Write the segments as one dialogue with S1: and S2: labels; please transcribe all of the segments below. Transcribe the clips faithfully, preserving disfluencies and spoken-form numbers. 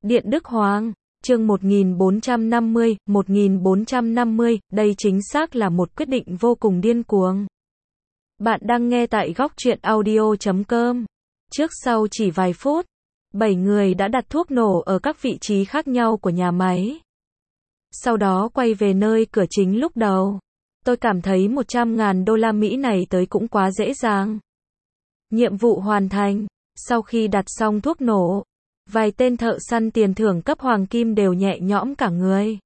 S1: Điện Đức Hoàng, chương một nghìn bốn trăm năm mươi, một nghìn bốn trăm năm mươi, đây chính xác là một quyết định vô cùng điên cuồng. Bạn đang nghe tại góc truyện audio chấm com. Trước sau chỉ vài phút, bảy người đã đặt thuốc nổ ở các vị trí khác nhau của nhà máy. Sau đó quay về nơi cửa chính lúc đầu. Tôi cảm thấy một trăm ngàn đô la Mỹ này tới cũng quá dễ dàng. Nhiệm vụ hoàn thành. Sau khi đặt xong thuốc nổ, vài tên thợ săn tiền thưởng cấp hoàng kim đều nhẹ nhõm cả người.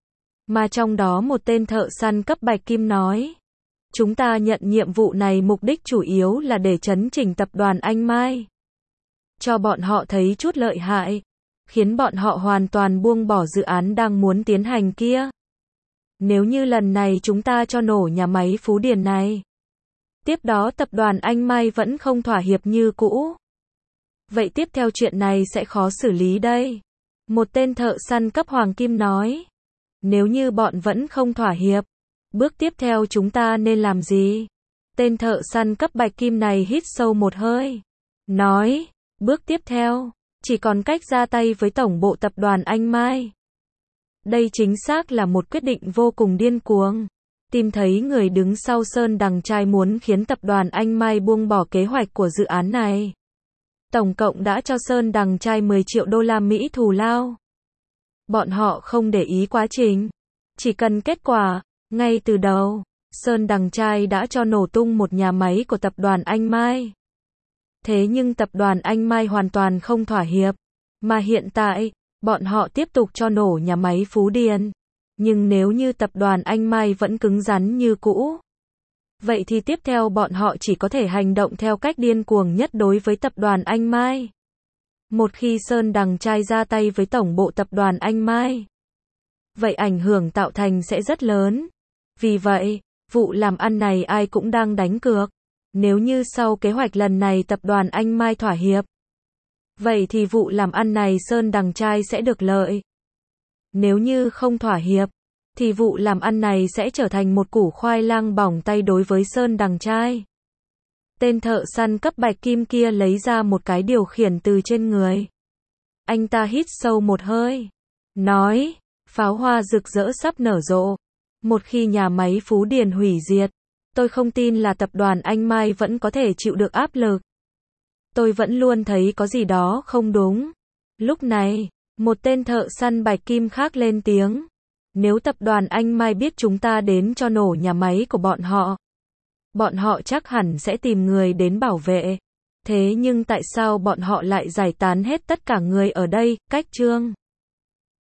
S1: Mà trong đó một tên thợ săn cấp bạch kim nói, chúng ta nhận nhiệm vụ này mục đích chủ yếu là để chấn chỉnh tập đoàn Anh Mai. Cho bọn họ thấy chút lợi hại, khiến bọn họ hoàn toàn buông bỏ dự án đang muốn tiến hành kia. Nếu như lần này chúng ta cho nổ nhà máy Phú Điền này, tiếp đó tập đoàn Anh Mai vẫn không thỏa hiệp như cũ, vậy tiếp theo chuyện này sẽ khó xử lý đây. Một tên thợ săn cấp hoàng kim nói, nếu như bọn vẫn không thỏa hiệp, bước tiếp theo chúng ta nên làm gì? Tên thợ săn cấp bạch kim này hít sâu một hơi, nói, bước tiếp theo, chỉ còn cách ra tay với tổng bộ tập đoàn Anh Mai. Đây chính xác là một quyết định vô cùng điên cuồng. Tìm thấy người đứng sau Sơn Đằng Trai muốn khiến tập đoàn Anh Mai buông bỏ kế hoạch của dự án này. Tổng cộng đã cho Sơn Đằng Trai mười triệu đô la Mỹ thù lao. Bọn họ không để ý quá trình, chỉ cần kết quả. Ngay từ đầu, Sơn Đằng Trai đã cho nổ tung một nhà máy của tập đoàn Anh Mai. Thế nhưng tập đoàn Anh Mai hoàn toàn không thỏa hiệp, mà hiện tại, bọn họ tiếp tục cho nổ nhà máy Phú Điền. Nhưng nếu như tập đoàn Anh Mai vẫn cứng rắn như cũ, vậy thì tiếp theo bọn họ chỉ có thể hành động theo cách điên cuồng nhất đối với tập đoàn Anh Mai. Một khi Sơn Đằng Trai ra tay với tổng bộ tập đoàn Anh Mai, vậy ảnh hưởng tạo thành sẽ rất lớn. Vì vậy, vụ làm ăn này ai cũng đang đánh cược. Nếu như sau kế hoạch lần này tập đoàn Anh Mai thỏa hiệp, vậy thì vụ làm ăn này Sơn Đằng Trai sẽ được lợi. Nếu như không thỏa hiệp, thì vụ làm ăn này sẽ trở thành một củ khoai lang bỏng tay đối với Sơn Đằng Trai. Tên thợ săn cấp bạch kim kia lấy ra một cái điều khiển từ trên người. Anh ta hít sâu một hơi, nói, pháo hoa rực rỡ sắp nở rộ. Một khi nhà máy Phú Điền hủy diệt, tôi không tin là tập đoàn Anh Mai vẫn có thể chịu được áp lực. Tôi vẫn luôn thấy có gì đó không đúng. Lúc này, một tên thợ săn bạch kim khác lên tiếng. Nếu tập đoàn Anh Mai biết chúng ta đến cho nổ nhà máy của bọn họ, bọn họ chắc hẳn sẽ tìm người đến bảo vệ. Thế nhưng tại sao bọn họ lại giải tán hết tất cả người ở đây? Cách chương